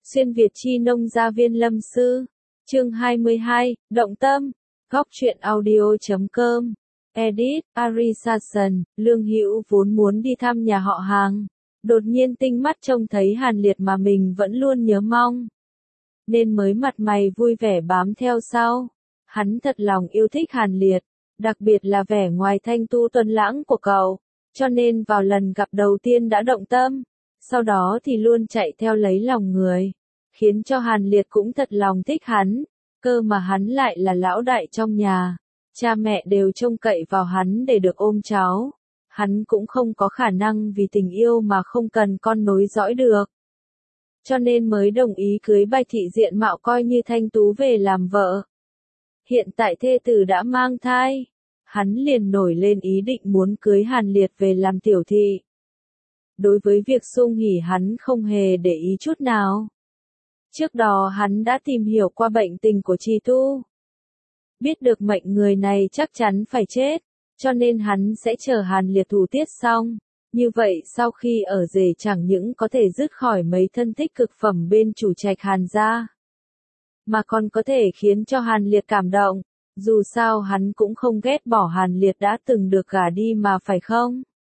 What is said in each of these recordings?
Xuyên Việt chi nông gia viên lâm sư. Chương 22, Động tâm. Góc truyện audio.com. Edit, Arisason. Lương Hữu vốn muốn đi thăm nhà họ hàng. Đột nhiên tinh mắt trông thấy Hàn Liệt mà mình vẫn luôn nhớ mong, nên mới mặt mày vui vẻ bám theo sau. Hắn thật lòng yêu thích Hàn Liệt, đặc biệt là vẻ ngoài thanh tu tuấn lãng của cậu, cho nên vào lần gặp đầu tiên đã động tâm, sau đó thì luôn chạy theo lấy lòng người, khiến cho Hàn Liệt cũng thật lòng thích hắn, cơ mà hắn lại là lão đại trong nhà, cha mẹ đều trông cậy vào hắn để được ôm cháu. Hắn cũng không có khả năng vì tình yêu mà không cần con nối dõi được. Cho nên mới đồng ý cưới Bạch thị diện mạo coi như thanh tú về làm vợ. Hiện tại thê tử đã mang thai, hắn liền nổi lên ý định muốn cưới Hàn Liệt về làm tiểu thị. Đối với việc Sung Hỉ hắn không hề để ý chút nào. Trước đó hắn đã tìm hiểu qua bệnh tình của Trì Tu. Biết được mệnh người này chắc chắn phải chết, cho nên hắn sẽ chờ Hàn Liệt thủ tiết xong. Như vậy sau khi ở rể chẳng những có thể dứt khỏi mấy thân thích cực phẩm bên chủ trạch Hàn gia, mà còn có thể khiến cho Hàn Liệt cảm động. Dù sao hắn cũng không ghét bỏ Hàn Liệt đã từng được gả đi mà phải không?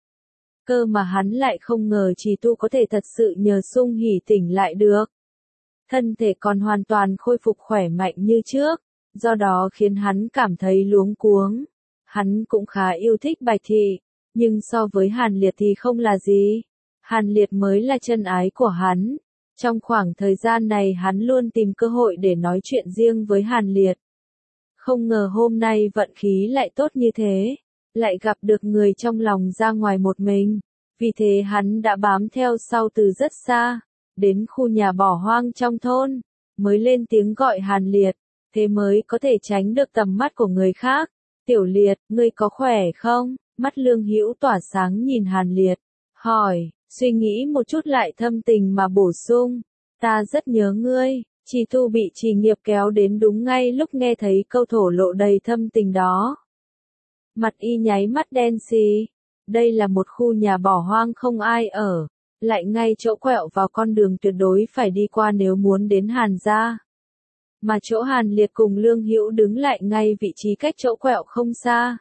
Cơ mà hắn lại không ngờ Trì Tu có thể thật sự nhờ Sung Hỉ tỉnh lại được. Thân thể còn hoàn toàn khôi phục khỏe mạnh như trước, do đó khiến hắn cảm thấy luống cuống. Hắn cũng khá yêu thích Bạch thị, nhưng so với Hàn Liệt thì không là gì. Hàn Liệt mới là chân ái của hắn. Trong khoảng thời gian này hắn luôn tìm cơ hội để nói chuyện riêng với Hàn Liệt. Không ngờ hôm nay vận khí lại tốt như thế, lại gặp được người trong lòng ra ngoài một mình. Vì thế hắn đã bám theo sau từ rất xa, đến khu nhà bỏ hoang trong thôn, mới lên tiếng gọi Hàn Liệt, thế mới có thể tránh được tầm mắt của người khác. Tiểu Liệt, ngươi có khỏe không? Mắt Lương Hữu tỏa sáng nhìn Hàn Liệt, hỏi, suy nghĩ một chút lại thâm tình mà bổ sung, ta rất nhớ ngươi. Trì Tu bị Trì Nghiệp kéo đến đúng ngay lúc nghe thấy câu thổ lộ đầy thâm tình đó. Mặt y nháy mắt đen xì, đây là một khu nhà bỏ hoang không ai ở, lại ngay chỗ quẹo vào con đường tuyệt đối phải đi qua nếu muốn đến Hàn gia. Mà chỗ Hàn Liệt cùng Lương Hữu đứng lại ngay vị trí cách chỗ quẹo không xa.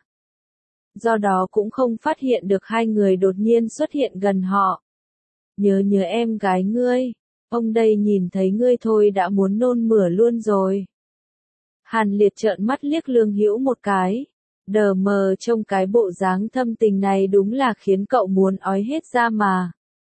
Do đó cũng không phát hiện được hai người đột nhiên xuất hiện gần họ. Nhớ em gái ngươi, ông đây nhìn thấy ngươi thôi đã muốn nôn mửa luôn rồi. Hàn Liệt trợn mắt liếc Lương Hữu một cái, đờ mờ trông cái bộ dáng thâm tình này đúng là khiến cậu muốn ói hết ra mà.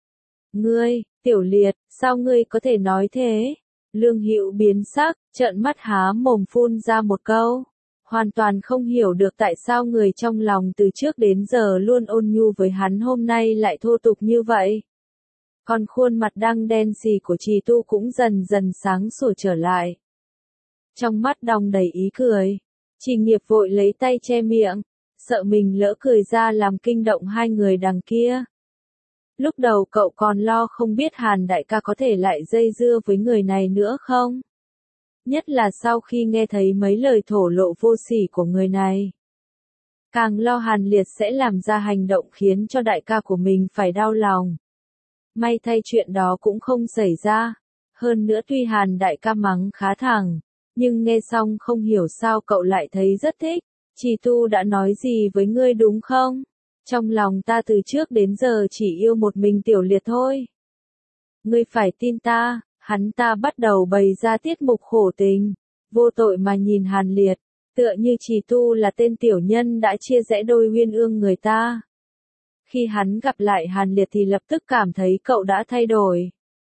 Ngươi, Tiểu Liệt, sao ngươi có thể nói thế? Lương Hữu biến sắc, trợn mắt há mồm phun ra một câu. Hoàn toàn không hiểu được tại sao người trong lòng từ trước đến giờ luôn ôn nhu với hắn hôm nay lại thô tục như vậy. Còn khuôn mặt đang đen xì của Trì Tu cũng dần dần sáng sủa trở lại. Trong mắt đong đầy ý cười, Trì Nghiệp vội lấy tay che miệng, sợ mình lỡ cười ra làm kinh động hai người đằng kia. Lúc đầu cậu còn lo không biết Hàn đại ca có thể lại dây dưa với người này nữa không? Nhất là sau khi nghe thấy mấy lời thổ lộ vô sỉ của người này. Càng lo Hàn Liệt sẽ làm ra hành động khiến cho đại ca của mình phải đau lòng. May thay chuyện đó cũng không xảy ra. Hơn nữa tuy Hàn đại ca mắng khá thẳng, nhưng nghe xong không hiểu sao cậu lại thấy rất thích. Trì Tu đã nói gì với ngươi đúng không? Trong lòng ta từ trước đến giờ chỉ yêu một mình Tiểu Liệt thôi. Ngươi phải tin ta. Hắn ta bắt đầu bày ra tiết mục khổ tình, vô tội mà nhìn Hàn Liệt, tựa như Trì Tu là tên tiểu nhân đã chia rẽ đôi uyên ương người ta. Khi hắn gặp lại Hàn Liệt thì lập tức cảm thấy cậu đã thay đổi,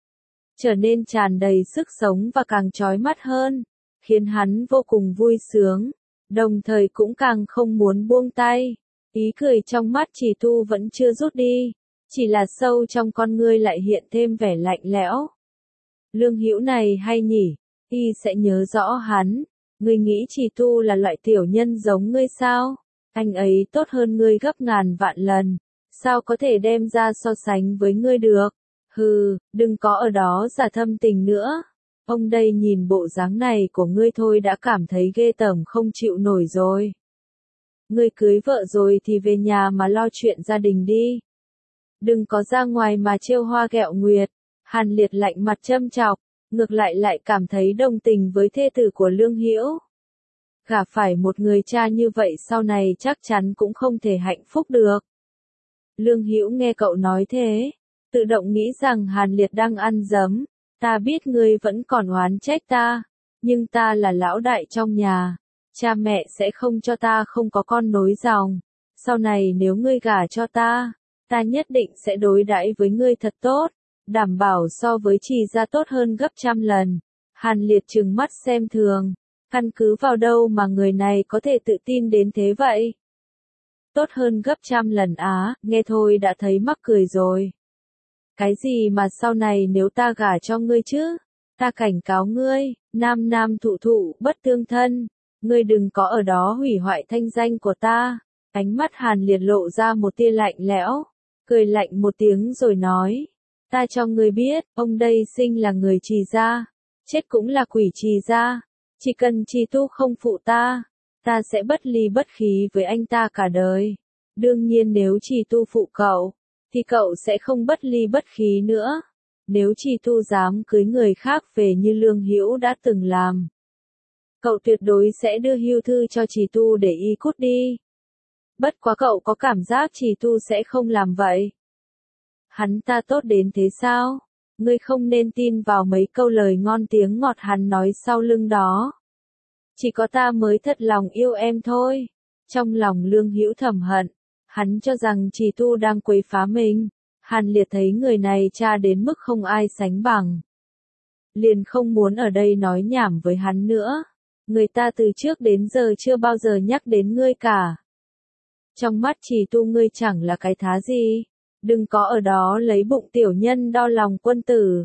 trở nên tràn đầy sức sống và càng chói mắt hơn, khiến hắn vô cùng vui sướng, đồng thời cũng càng không muốn buông tay. Ý cười trong mắt Trì Tu vẫn chưa rút đi, chỉ là sâu trong con ngươi lại hiện thêm vẻ lạnh lẽo. Lương Hữu này hay nhỉ, y sẽ nhớ rõ hắn. Ngươi nghĩ Trì Tu là loại tiểu nhân giống ngươi sao? Anh ấy tốt hơn ngươi gấp ngàn vạn lần, sao có thể đem ra so sánh với ngươi được? Hừ, đừng có ở đó giả thâm tình nữa. Ông đây nhìn bộ dáng này của ngươi thôi đã cảm thấy ghê tởm không chịu nổi rồi. Ngươi cưới vợ rồi thì về nhà mà lo chuyện gia đình đi. Đừng có ra ngoài mà trêu hoa ghẹo nguyệt. Hàn Liệt lạnh mặt châm chọc, ngược lại cảm thấy đồng tình với thê tử của Lương Hữu. Gả phải một người cha như vậy sau này chắc chắn cũng không thể hạnh phúc được. Lương Hữu nghe cậu nói thế, tự động nghĩ rằng Hàn Liệt đang ăn dấm. Ta biết ngươi vẫn còn oán trách ta, nhưng ta là lão đại trong nhà, cha mẹ sẽ không cho ta không có con nối dòng. Sau này nếu ngươi gả cho ta, ta nhất định sẽ đối đãi với ngươi thật tốt, đảm bảo so với Trì gia tốt hơn gấp trăm lần. Hàn Liệt trừng mắt xem thường, căn cứ vào đâu mà người này có thể tự tin đến thế vậy? Tốt hơn gấp trăm lần á, nghe thôi đã thấy mắc cười rồi. Cái gì mà sau này nếu ta gả cho ngươi chứ? Ta cảnh cáo ngươi, nam nam thụ thụ, bất tương thân. Ngươi đừng có ở đó hủy hoại thanh danh của ta. Ánh mắt Hàn Liệt lộ ra một tia lạnh lẽo, cười lạnh một tiếng rồi nói. Ta cho ngươi biết, ông đây sinh là người Trì gia, chết cũng là quỷ Trì gia. Chỉ cần Trì Tu không phụ ta, ta sẽ bất ly bất khí với anh ta cả đời. Đương nhiên nếu Trì Tu phụ cậu, thì cậu sẽ không bất ly bất khí nữa. Nếu Trì Tu dám cưới người khác về như Lương Hữu đã từng làm, cậu tuyệt đối sẽ đưa hưu thư cho Trì Tu để y cút đi. Bất quá cậu có cảm giác Trì Tu sẽ không làm vậy. Hắn ta tốt đến thế sao? Ngươi không nên tin vào mấy câu lời ngon tiếng ngọt hắn nói sau lưng đó. Chỉ có ta mới thật lòng yêu em thôi. Trong lòng Lương Hữu thầm hận, hắn cho rằng Trì Tu đang quấy phá mình. Hàn Liệt thấy người này cha đến mức không ai sánh bằng, liền không muốn ở đây nói nhảm với hắn nữa. Người ta từ trước đến giờ chưa bao giờ nhắc đến ngươi cả. Trong mắt Trì Tu ngươi chẳng là cái thá gì. Đừng có ở đó lấy bụng tiểu nhân đo lòng quân tử.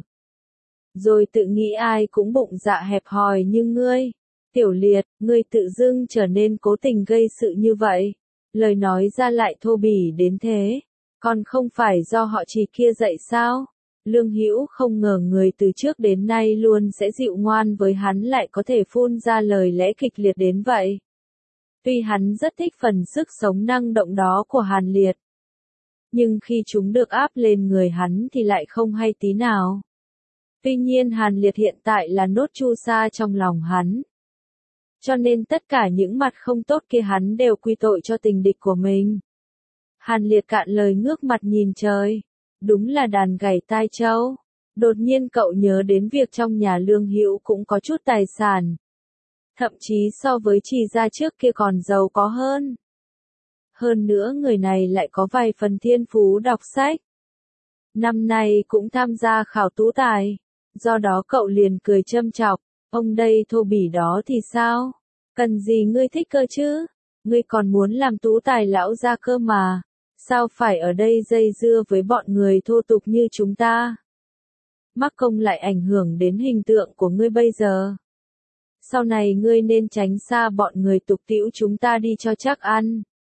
Rồi tự nghĩ ai cũng bụng dạ hẹp hòi như ngươi. Tiểu Liệt, ngươi tự dưng trở nên cố tình gây sự như vậy. Lời nói ra lại thô bỉ đến thế. Còn không phải do họ Trì kia dạy sao? Lương Hữu không ngờ người từ trước đến nay luôn sẽ dịu ngoan với hắn lại có thể phun ra lời lẽ kịch liệt đến vậy. Tuy hắn rất thích phần sức sống năng động đó của Hàn Liệt, nhưng khi chúng được áp lên người hắn thì lại không hay tí nào. Tuy nhiên Hàn Liệt hiện tại là nốt chu sa trong lòng hắn. Cho nên tất cả những mặt không tốt kia hắn đều quy tội cho tình địch của mình. Hàn Liệt cạn lời ngước mặt nhìn trời. Đúng là đàn gảy tai trâu. Đột nhiên cậu nhớ đến việc trong nhà Lương Hữu cũng có chút tài sản. Thậm chí so với Trì gia trước kia còn giàu có hơn. Hơn nữa người này lại có vài phần thiên phú đọc sách. Năm nay cũng tham gia khảo tú tài. Do đó cậu liền cười châm chọc. Ông đây thô bỉ đó thì sao? Cần gì ngươi thích cơ chứ? Ngươi còn muốn làm tú tài lão gia cơ mà. Sao phải ở đây dây dưa với bọn người thô tục như chúng ta? Mắc công lại ảnh hưởng đến hình tượng của ngươi bây giờ. Sau này ngươi nên tránh xa bọn người tục tĩu chúng ta đi cho chắc ăn.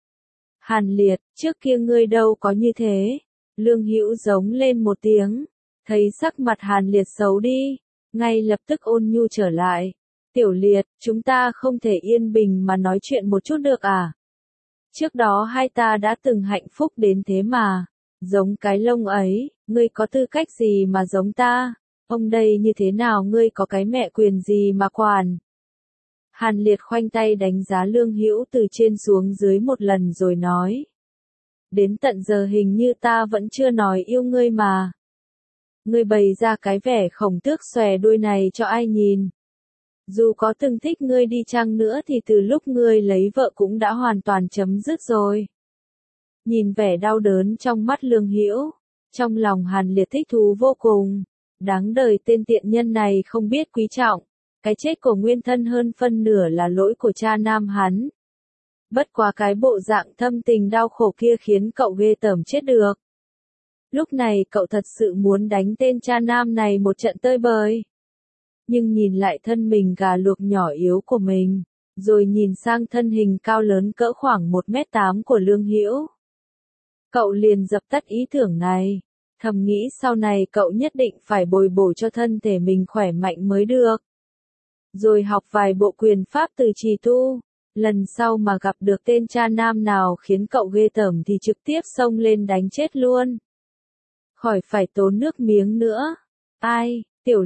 Hàn Liệt, trước kia ngươi đâu có như thế. Lương Hữu giống lên một tiếng. Thấy sắc mặt Hàn Liệt xấu đi, ngay lập tức ôn nhu trở lại. Tiểu Liệt, chúng ta không thể yên bình mà nói chuyện một chút được à? Trước đó hai ta đã từng hạnh phúc đến thế mà. Giống cái lông ấy, ngươi có tư cách gì mà giống ta? Ông đây như thế nào ngươi có cái mẹ quyền gì mà quản? Hàn Liệt khoanh tay đánh giá Lương Hữu từ trên xuống dưới một lần rồi nói. Đến tận giờ hình như ta vẫn chưa nói yêu ngươi mà. Ngươi bày ra cái vẻ khổng tước xòe đuôi này cho ai nhìn? Dù có từng thích ngươi đi chăng nữa thì từ lúc ngươi lấy vợ cũng đã hoàn toàn chấm dứt rồi. Nhìn vẻ đau đớn trong mắt Lương Hữu, trong lòng Hàn Liệt thích thú vô cùng. Đáng đời tên tiện nhân này không biết quý trọng. Cái chết của nguyên thân hơn phân nửa là lỗi của cha nam hắn. Bất quá cái bộ dạng thâm tình đau khổ kia khiến cậu ghê tởm chết được. Lúc này cậu thật sự muốn đánh tên cha nam này một trận tơi bời. Nhưng nhìn lại thân mình gà luộc nhỏ yếu của mình, rồi nhìn sang thân hình cao lớn cỡ khoảng 1m8 của Lương Hữu. Cậu liền dập tắt ý tưởng này, thầm nghĩ sau này cậu nhất định phải bồi bổ cho thân thể mình khỏe mạnh mới được. Rồi học vài bộ quyền pháp từ Trì Tu, lần sau mà gặp được tên cha nam nào khiến cậu ghê tởm thì trực tiếp xông lên đánh chết luôn. Khỏi phải tốn nước miếng nữa. Ai, Tiểu Liệt,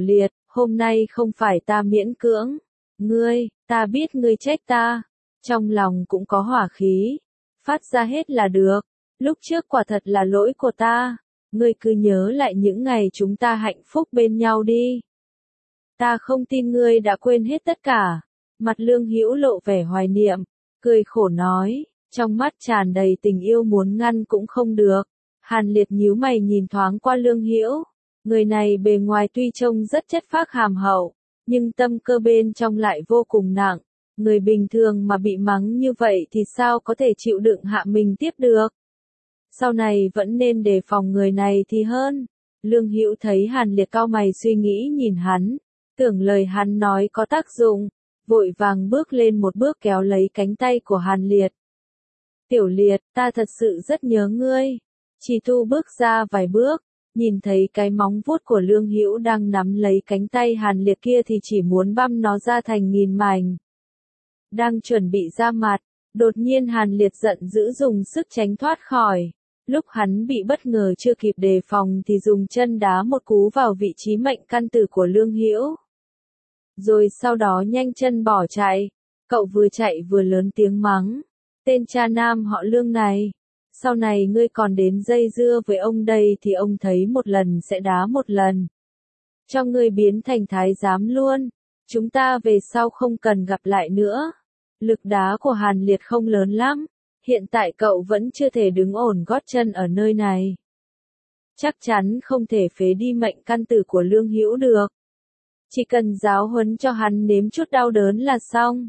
Hôm nay không phải ta miễn cưỡng. Ngươi, ta biết ngươi trách ta. Trong lòng cũng có hỏa khí. Phát ra hết là được. Lúc trước quả thật là lỗi của ta. Ngươi cứ nhớ lại những ngày chúng ta hạnh phúc bên nhau đi. Ta không tin ngươi đã quên hết tất cả. Mặt Lương Hữu lộ vẻ hoài niệm, cười khổ nói, trong mắt tràn đầy tình yêu muốn ngăn cũng không được. Hàn Liệt nhíu mày nhìn thoáng qua Lương Hữu, người này bề ngoài tuy trông rất chất phác hàm hậu, nhưng tâm cơ bên trong lại vô cùng nặng. Người bình thường mà bị mắng như vậy thì sao có thể chịu đựng hạ mình tiếp được. Sau này vẫn nên đề phòng người này thì hơn. Lương Hữu thấy Hàn Liệt cau mày suy nghĩ nhìn hắn, tưởng lời hắn nói có tác dụng, vội vàng bước lên một bước kéo lấy cánh tay của Hàn Liệt. Tiểu Liệt, ta thật sự rất nhớ ngươi. Chỉ Thu bước ra vài bước, nhìn thấy cái móng vuốt của Lương Hữu đang nắm lấy cánh tay Hàn Liệt kia thì chỉ muốn băm nó ra thành nghìn mảnh. Đang chuẩn bị ra mặt, đột nhiên Hàn Liệt giận dữ dùng sức tránh thoát khỏi. Lúc hắn bị bất ngờ chưa kịp đề phòng thì dùng chân đá một cú vào vị trí mệnh căn tử của Lương Hữu. Rồi sau đó nhanh chân bỏ chạy. Cậu vừa chạy vừa lớn tiếng mắng. Tên cha nam họ Lương này. Sau này ngươi còn đến dây dưa với ông đây thì ông thấy một lần sẽ đá một lần. Cho ngươi biến thành thái giám luôn. Chúng ta về sau không cần gặp lại nữa. Lực đá của Hàn Liệt không lớn lắm. Hiện tại cậu vẫn chưa thể đứng ổn gót chân ở nơi này. Chắc chắn không thể phế đi mệnh căn tử của Lương Hữu được. Chỉ cần giáo huấn cho hắn nếm chút đau đớn là xong.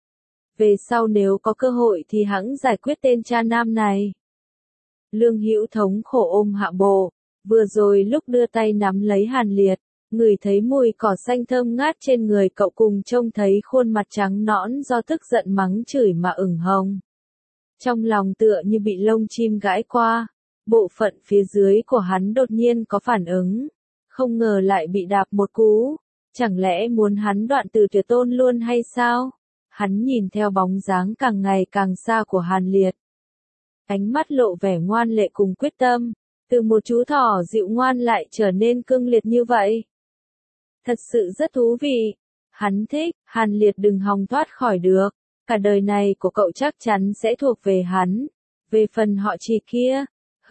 Về sau nếu có cơ hội thì hẵng giải quyết tên cha nam này. Lương Hữu thống khổ ôm hạ bộ, vừa rồi lúc đưa tay nắm lấy Hàn Liệt, ngửi thấy mùi cỏ xanh thơm ngát trên người cậu cùng trông thấy khuôn mặt trắng nõn do tức giận mắng chửi mà ửng hồng. Trong lòng tựa như bị lông chim gãi qua, bộ phận phía dưới của hắn đột nhiên có phản ứng, không ngờ lại bị đạp một cú, chẳng lẽ muốn hắn đoạn từ tuyệt tôn luôn hay sao? Hắn nhìn theo bóng dáng càng ngày càng xa của Hàn Liệt. Ánh mắt lộ vẻ ngoan lệ cùng quyết tâm, từ một chú thỏ dịu ngoan lại trở nên cương liệt như vậy. Thật sự rất thú vị. Hắn thích, Hàn Liệt đừng hòng thoát khỏi được. Cả đời này của cậu chắc chắn sẽ thuộc về hắn. Về phần họ Trì kia,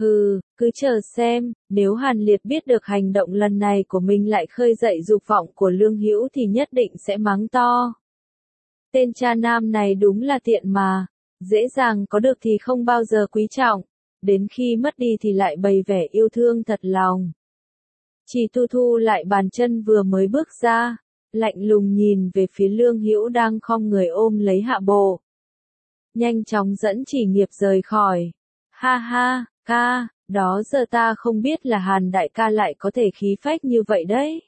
cứ chờ xem, nếu Hàn Liệt biết được hành động lần này của mình lại khơi dậy dục vọng của Lương Hữu thì nhất định sẽ mắng to. Tên cha nam này đúng là tiện mà, dễ dàng có được thì không bao giờ quý trọng, đến khi mất đi thì lại bày vẻ yêu thương thật lòng. Chỉ Thu thu lại bàn chân vừa mới bước ra, lạnh lùng nhìn về phía Lương Hữu đang khom người ôm lấy hạ bộ. Nhanh chóng dẫn Chỉ Nghiệp rời khỏi. Ha ha, ca, đó giờ ta không biết là Hàn đại ca lại có thể khí phách như vậy đấy.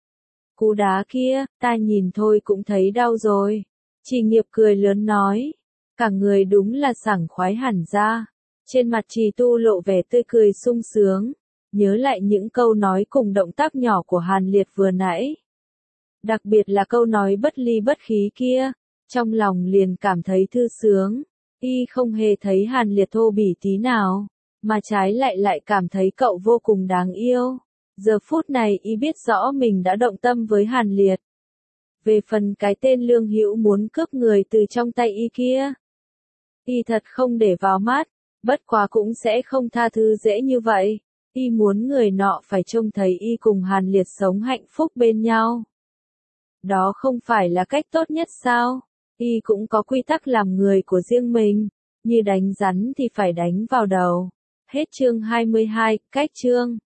Cú đá kia, ta nhìn thôi cũng thấy đau rồi. Chỉ Nghiệp cười lớn nói, cả người đúng là sảng khoái hẳn ra. Trên mặt Trì Tu lộ vẻ tươi cười sung sướng, nhớ lại những câu nói cùng động tác nhỏ của Hàn Liệt vừa nãy. Đặc biệt là câu nói bất ly bất khí kia, trong lòng liền cảm thấy thư sướng. Y không hề thấy Hàn Liệt thô bỉ tí nào, mà trái lại cảm thấy cậu vô cùng đáng yêu. Giờ phút này Y biết rõ mình đã động tâm với Hàn Liệt. Về phần cái tên Lương Hữu muốn cướp người từ trong tay Y kia, Y thật không để vào mắt, bất quá cũng sẽ không tha thứ dễ như vậy. Y muốn người nọ phải trông thấy Y cùng Hàn Liệt sống hạnh phúc bên nhau. Đó không phải là cách tốt nhất sao? Y cũng có quy tắc làm người của riêng mình, như đánh rắn thì phải đánh vào đầu. Hết chương 22, cách chương.